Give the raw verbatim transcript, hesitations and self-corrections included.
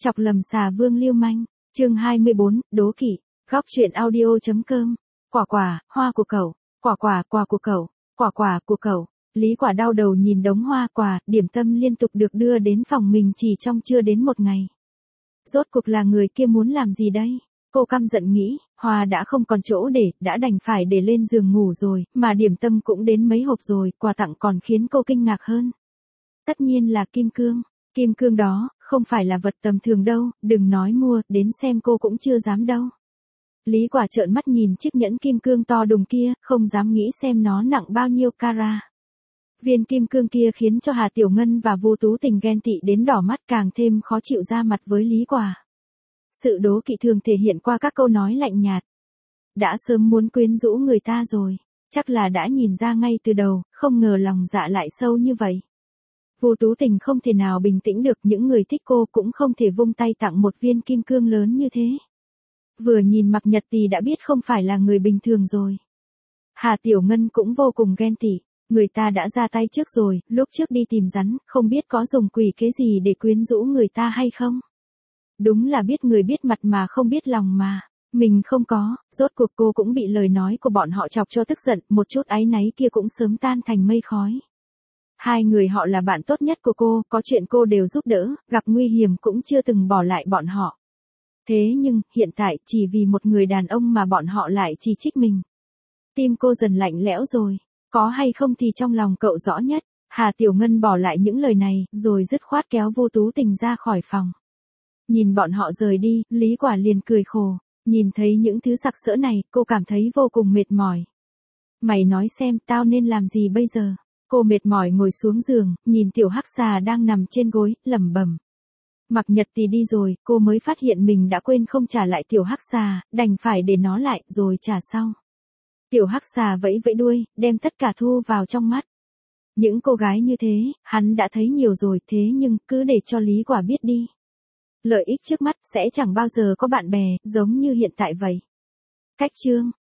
Chọc lầm xà vương lưu manh, chương hai mươi bốn, đố kỵ, góc truyện audio.com, quả quả, hoa của cậu, quả quả, quà của cậu, quả quả của cậu. Lý Quả đau đầu nhìn đống hoa quà, điểm tâm liên tục được đưa đến phòng mình chỉ trong chưa đến một ngày. Rốt cuộc là người kia muốn làm gì đây? Cô căm giận nghĩ, hoa đã không còn chỗ để, đã đành phải để lên giường ngủ rồi, mà điểm tâm cũng đến mấy hộp rồi, quà tặng còn khiến cô kinh ngạc hơn. Tất nhiên là kim cương, kim cương đó, không phải là vật tầm thường đâu, đừng nói mua, đến xem cô cũng chưa dám đâu. Lý Quả trợn mắt nhìn chiếc nhẫn kim cương to đùng kia, không dám nghĩ xem nó nặng bao nhiêu carat. Viên kim cương kia khiến cho Hà Tiểu Ngân và Vu Tú Tình ghen tị đến đỏ mắt, càng thêm khó chịu ra mặt với Lý Quả. Sự đố kỵ thường thể hiện qua các câu nói lạnh nhạt. Đã sớm muốn quyến rũ người ta rồi, chắc là đã nhìn ra ngay từ đầu, không ngờ lòng dạ lại sâu như vậy. Vu Tú Tình không thể nào bình tĩnh được, những người thích cô cũng không thể vung tay tặng một viên kim cương lớn như thế. Vừa nhìn Mạc Nhật Tì đã biết không phải là người bình thường rồi. Hà Tiểu Ngân cũng vô cùng ghen tị. Người ta đã ra tay trước rồi, lúc trước đi tìm rắn, không biết có dùng quỷ kế gì để quyến rũ người ta hay không? Đúng là biết người biết mặt mà không biết lòng mà. Mình không có, rốt cuộc cô cũng bị lời nói của bọn họ chọc cho tức giận, một chút áy náy kia cũng sớm tan thành mây khói. Hai người họ là bạn tốt nhất của cô, có chuyện cô đều giúp đỡ, gặp nguy hiểm cũng chưa từng bỏ lại bọn họ. Thế nhưng, hiện tại, chỉ vì một người đàn ông mà bọn họ lại chỉ trích mình. Tim cô dần lạnh lẽo rồi. Có hay không thì trong lòng cậu rõ nhất. Hà Tiểu Ngân bỏ lại những lời này, rồi dứt khoát kéo Vu Tú Tình ra khỏi phòng. Nhìn bọn họ rời đi, Lý Quả liền cười khổ. Nhìn thấy những thứ sặc sỡ này, cô cảm thấy vô cùng mệt mỏi. Mày nói xem, tao nên làm gì bây giờ? Cô mệt mỏi ngồi xuống giường, nhìn tiểu hắc xà đang nằm trên gối, lẩm bẩm. Mạc Nhật Tì đi rồi, cô mới phát hiện mình đã quên không trả lại tiểu hắc xà, đành phải để nó lại, rồi trả sau. Tiểu hắc xà vẫy vẫy đuôi, đem tất cả thu vào trong mắt. Những cô gái như thế, hắn đã thấy nhiều rồi, thế nhưng, cứ để cho Lý Quả biết đi. Lợi ích trước mắt, sẽ chẳng bao giờ có bạn bè, giống như hiện tại vậy. Cách chương.